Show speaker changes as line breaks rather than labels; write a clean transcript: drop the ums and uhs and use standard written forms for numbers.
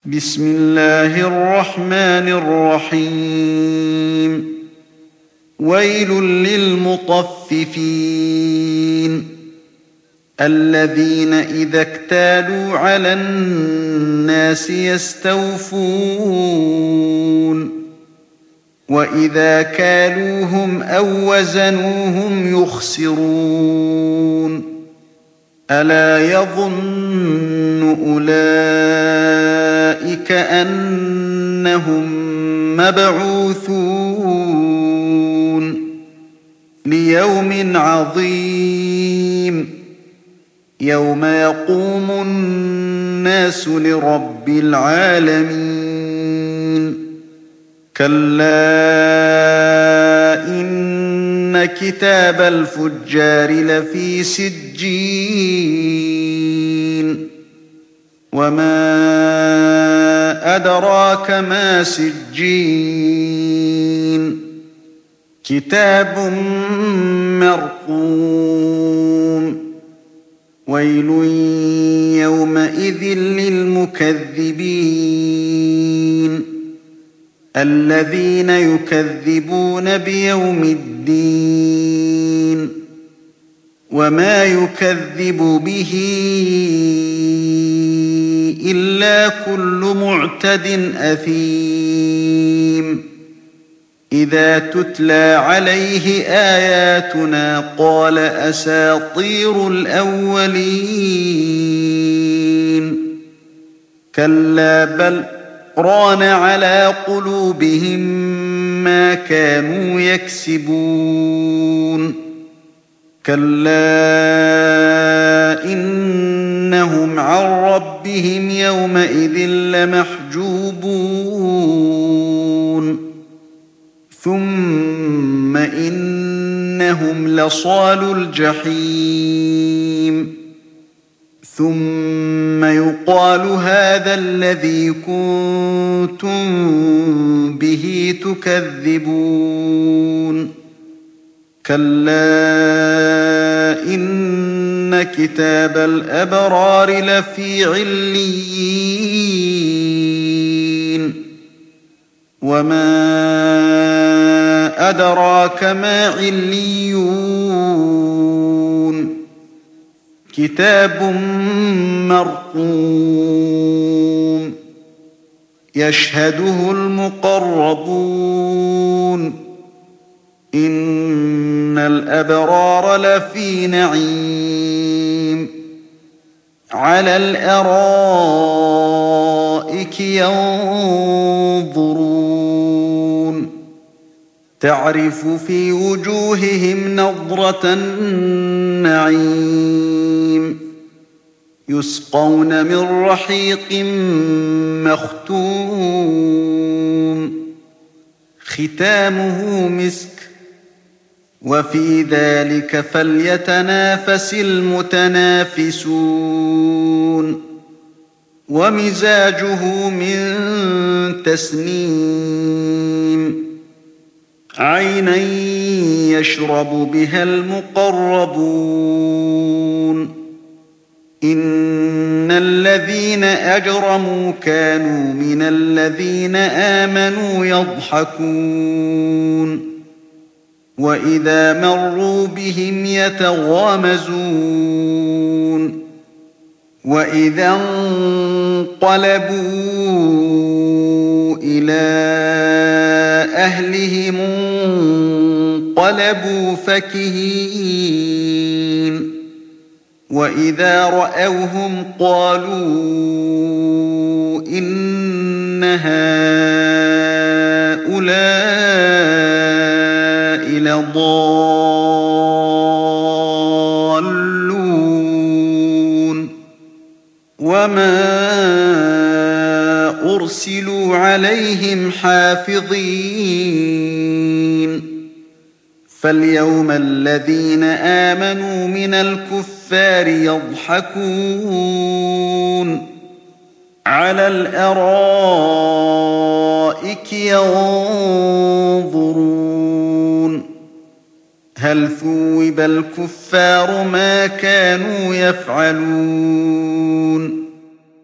بسم الله الرحمن الرحيم. ويل للمطففين الذين إذا اكتالوا على الناس يستوفون وإذا كالوهم أو وزنوهم يخسرون. ألا يظن أولئك أنهم مبعوثون ليوم عظيم يوم يقوم الناس لرب العالمين. كلا إن كتاب الفجار لفي سجين وما أدراك ما سجين كتاب مرقوم. ويل يومئذ للمكذبين الذين يكذبون بيوم الدين وما يكذب به إلا كل معتد أثيم. إذا تتلى عليه آياتنا قال أساطير الأولين. كلا بل ران على قلوبهم ما كانوا يكسبون. كلا إنهم عن ربهم يومئذ لمحجوبون. ثم إنهم لصالو الجحيم. ثم يقال هذا الذي كنتم به تكذبون. كلا إن كتاب الأبرار لفي عليين وما أدراك ما عليون كتاب مرقوم يشهده المقربون. إن الأبرار لفي نعيم على الأرائك ينظرون تعرف في وجوههم نضرة النعيم يسقون من رحيق مختوم ختامه مسك وفي ذلك فليتنافس المتنافسون. ومزاجه من تسنيم عينا يشرب بها المقربون. إن الذين أجرموا كانوا من الذين آمنوا يضحكون وإذا مروا بهم يتغامزون. وإذا انقلبوا إلى أهلهم انقلبوا فكهين. وإذا رأوهم قالوا إن هؤلاء لضالون وما أرسلوا عليهم حافظين. فاليوم الذين آمنوا من الكفار يضحكون على الأرائك ينظرون هل ثوب الكفار ما كانوا يفعلون.